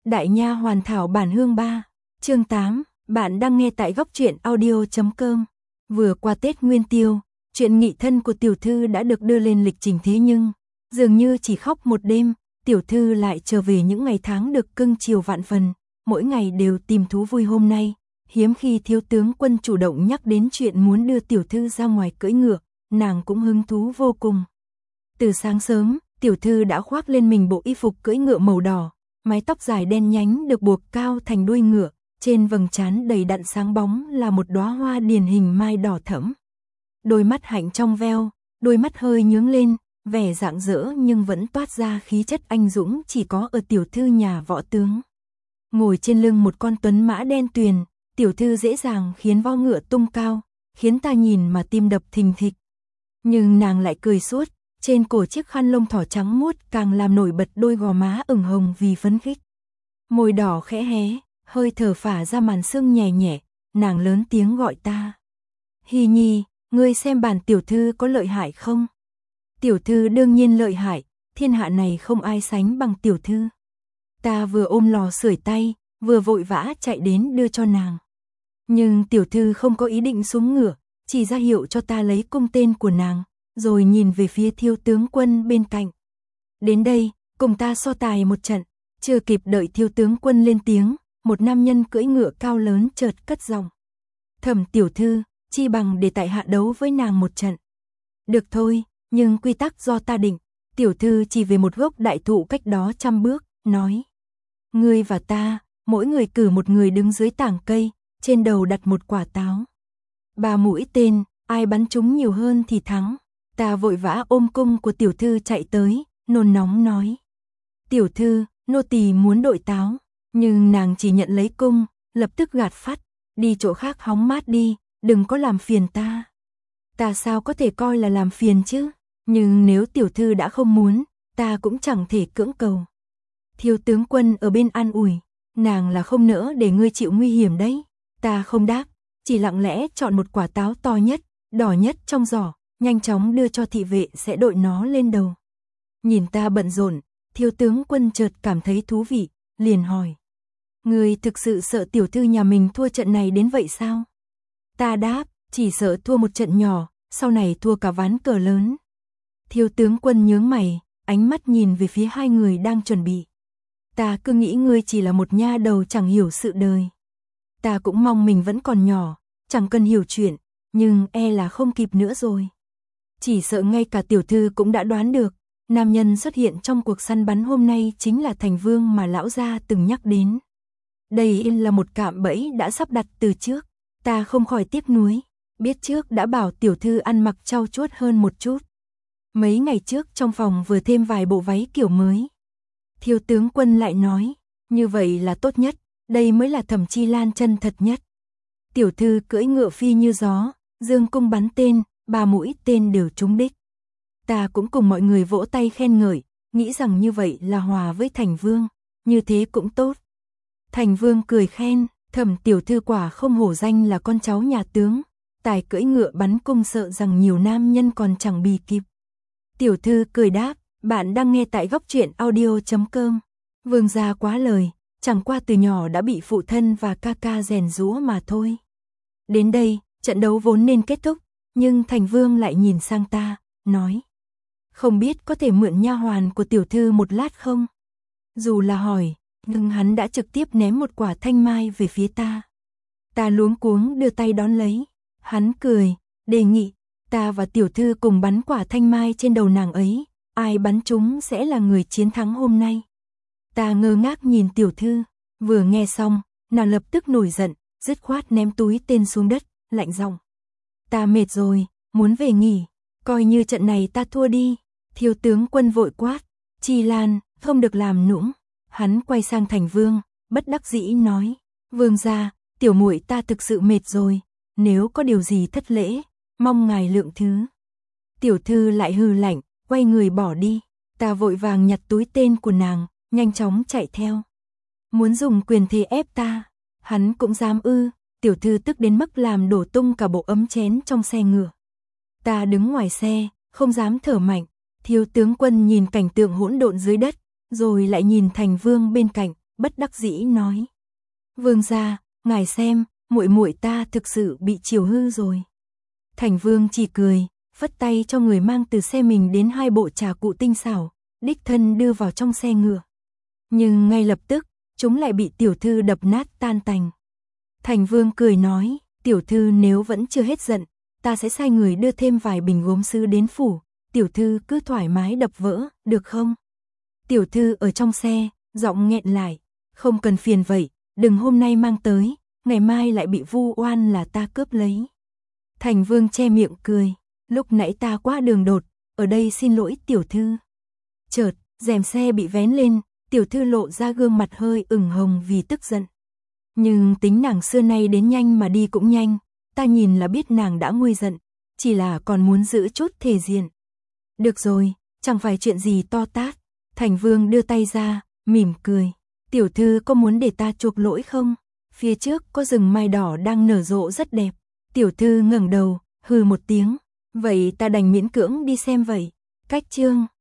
Đại nha hoàn thảo bản hương 3, chương 8, bạn đang nghe tại góc truyện audio.com. Vừa qua Tết Nguyên Tiêu, chuyện nghị thân của tiểu thư đã được đưa lên lịch trình, thế nhưng dường như chỉ khóc một đêm, tiểu thư lại trở về những ngày tháng được cưng chiều vạn phần, mỗi ngày đều tìm thú vui. Hôm nay, hiếm khi thiếu tướng Quân chủ động nhắc đến chuyện muốn đưa tiểu thư ra ngoài cưỡi ngựa, nàng cũng hứng thú vô cùng. Từ sáng sớm, tiểu thư đã khoác lên mình bộ y phục cưỡi ngựa màu đỏ, mái tóc dài đen nhánh được buộc cao thành đuôi ngựa, trên vầng trán đầy đặn sáng bóng là một đóa hoa điển hình mai đỏ thẫm. Đôi mắt hạnh trong veo, đôi mắt hơi nhướng lên, vẻ rạng rỡ nhưng vẫn toát ra khí chất anh dũng chỉ có ở tiểu thư nhà võ tướng. Ngồi trên lưng một con tuấn mã đen tuyền, tiểu thư dễ dàng khiến vó ngựa tung cao, khiến ta nhìn mà tim đập thình thịch. Nhưng nàng lại cười suốt, trên cổ chiếc khăn lông thỏ trắng muốt càng làm nổi bật đôi gò má ửng hồng vì phấn khích. Môi đỏ khẽ hé, hơi thở phả ra màn sương nhẹ nhẹ, nàng lớn tiếng gọi ta. Hy Nhi, ngươi xem bản tiểu thư có lợi hại không? Tiểu thư đương nhiên lợi hại, thiên hạ này không ai sánh bằng tiểu thư. Ta vừa ôm lò sưởi tay, vừa vội vã chạy đến đưa cho nàng. Nhưng tiểu thư không có ý định xuống ngựa, chỉ ra hiệu cho ta lấy cung tên của nàng, rồi nhìn về phía thiếu tướng Quân bên cạnh. Đến đây, cùng ta so tài một trận. Chưa kịp đợi thiếu tướng Quân lên tiếng, một nam nhân cưỡi ngựa cao lớn chợt cất giọng. Thẩm tiểu thư, chi bằng để tại hạ đấu với nàng một trận. Được thôi, nhưng quy tắc do ta định. Tiểu thư chỉ về một gốc đại thụ cách đó 100 bước, nói. Ngươi và ta, mỗi người cử một người đứng dưới tảng cây, trên đầu đặt một quả táo. 3 mũi tên, ai bắn trúng nhiều hơn thì thắng. Ta vội vã ôm cung của tiểu thư chạy tới, nôn nóng nói. Tiểu thư, nô tỳ muốn đội táo, nhưng nàng chỉ nhận lấy cung, lập tức gạt phắt, đi chỗ khác hóng mát đi, đừng có làm phiền ta. Ta sao có thể coi là làm phiền chứ, nhưng nếu tiểu thư đã không muốn, ta cũng chẳng thể cưỡng cầu. Thiếu tướng Quân ở bên an ủi, nàng là không nỡ để ngươi chịu nguy hiểm đấy. Ta không đáp, chỉ lặng lẽ chọn một quả táo to nhất, đỏ nhất trong giỏ, nhanh chóng đưa cho thị vệ sẽ đội nó lên đầu. Nhìn ta bận rộn, thiếu tướng Quân chợt cảm thấy thú vị, liền hỏi. Ngươi thực sự sợ tiểu thư nhà mình thua trận này đến vậy sao? Ta đáp, chỉ sợ thua một trận nhỏ, sau này thua cả ván cờ lớn. Thiếu tướng Quân nhướng mày, ánh mắt nhìn về phía hai người đang chuẩn bị. Ta cứ nghĩ ngươi chỉ là một nha đầu chẳng hiểu sự đời. Ta cũng mong mình vẫn còn nhỏ, chẳng cần hiểu chuyện, nhưng e là không kịp nữa rồi. Chỉ sợ ngay cả tiểu thư cũng đã đoán được, nam nhân xuất hiện trong cuộc săn bắn hôm nay chính là Thành Vương mà lão gia từng nhắc đến. Đây là một cạm bẫy đã sắp đặt từ trước, ta không khỏi tiếc nuối, biết trước đã bảo tiểu thư ăn mặc trau chuốt hơn một chút. Mấy ngày trước trong phòng vừa thêm vài bộ váy kiểu mới. Thiếu tướng Quân lại nói, như vậy là tốt nhất, đây mới là Thẩm Chi Lan chân thật nhất. Tiểu thư cưỡi ngựa phi như gió, dương cung bắn tên, 3 mũi tên đều trúng đích. Ta cũng cùng mọi người vỗ tay khen ngợi, nghĩ rằng như vậy là hòa với Thành Vương, như thế cũng tốt. Thành Vương cười khen, Thẩm tiểu thư quả không hổ danh là con cháu nhà tướng, tài cưỡi ngựa bắn cung sợ rằng nhiều nam nhân còn chẳng bì kịp. Tiểu thư cười đáp, bạn đang nghe tại góc truyện audio.com. Vương gia quá lời, chẳng qua từ nhỏ đã bị phụ thân và ca ca rèn giũa mà thôi. Đến đây, trận đấu vốn nên kết thúc, nhưng Thành Vương lại nhìn sang ta, nói. Không biết có thể mượn nha hoàn của tiểu thư một lát không? Dù là hỏi, nhưng hắn đã trực tiếp ném một quả thanh mai về phía ta. Ta luống cuống đưa tay đón lấy. Hắn cười, đề nghị, ta và tiểu thư cùng bắn quả thanh mai trên đầu nàng ấy, ai bắn trúng sẽ là người chiến thắng hôm nay. Ta ngơ ngác nhìn tiểu thư, vừa nghe xong, nàng lập tức nổi giận, dứt khoát ném túi tên xuống đất, lạnh giọng. Ta mệt rồi, muốn về nghỉ, coi như trận này ta thua đi. Thiếu tướng Quân vội quát, Chi Lan, không được làm nũng. Hắn quay sang Thành Vương, bất đắc dĩ nói, Vương gia, tiểu muội ta thực sự mệt rồi, nếu có điều gì thất lễ, mong ngài lượng thứ. Tiểu thư lại hừ lạnh, quay người bỏ đi. Ta vội vàng nhặt túi tên của nàng, nhanh chóng chạy theo. Muốn dùng quyền thế ép ta, hắn cũng dám ư? Tiểu thư tức đến mức làm đổ tung cả bộ ấm chén trong xe ngựa. Ta đứng ngoài xe, không dám thở mạnh. Thiếu tướng Quân nhìn cảnh tượng hỗn độn dưới đất, rồi lại nhìn Thành Vương bên cạnh, bất đắc dĩ nói. Vương gia, ngài xem, muội muội ta thực sự bị chiều hư rồi. Thành Vương chỉ cười, phất tay cho người mang từ xe mình đến 2 bộ trà cụ tinh xảo, đích thân đưa vào trong xe ngựa. Nhưng ngay lập tức, chúng lại bị tiểu thư đập nát tan tành. Thành Vương cười nói, tiểu thư nếu vẫn chưa hết giận, ta sẽ sai người đưa thêm vài bình gốm sứ đến phủ, tiểu thư cứ thoải mái đập vỡ, được không? Tiểu thư ở trong xe, giọng nghẹn lại, không cần phiền vậy, đừng hôm nay mang tới, ngày mai lại bị vu oan là ta cướp lấy. Thành Vương che miệng cười, lúc nãy ta quá đường đột, ở đây xin lỗi tiểu thư. Chợt, rèm xe bị vén lên, tiểu thư lộ ra gương mặt hơi ửng hồng vì tức giận. Nhưng tính nàng xưa nay đến nhanh mà đi cũng nhanh, ta nhìn là biết nàng đã nguôi giận, chỉ là còn muốn giữ chút thể diện. Được rồi, chẳng phải chuyện gì to tát. Thành Vương đưa tay ra, mỉm cười. Tiểu thư có muốn để ta chuộc lỗi không? Phía trước có rừng mai đỏ đang nở rộ rất đẹp. Tiểu thư ngẩng đầu, hừ một tiếng. Vậy ta đành miễn cưỡng đi xem vậy. Cách chương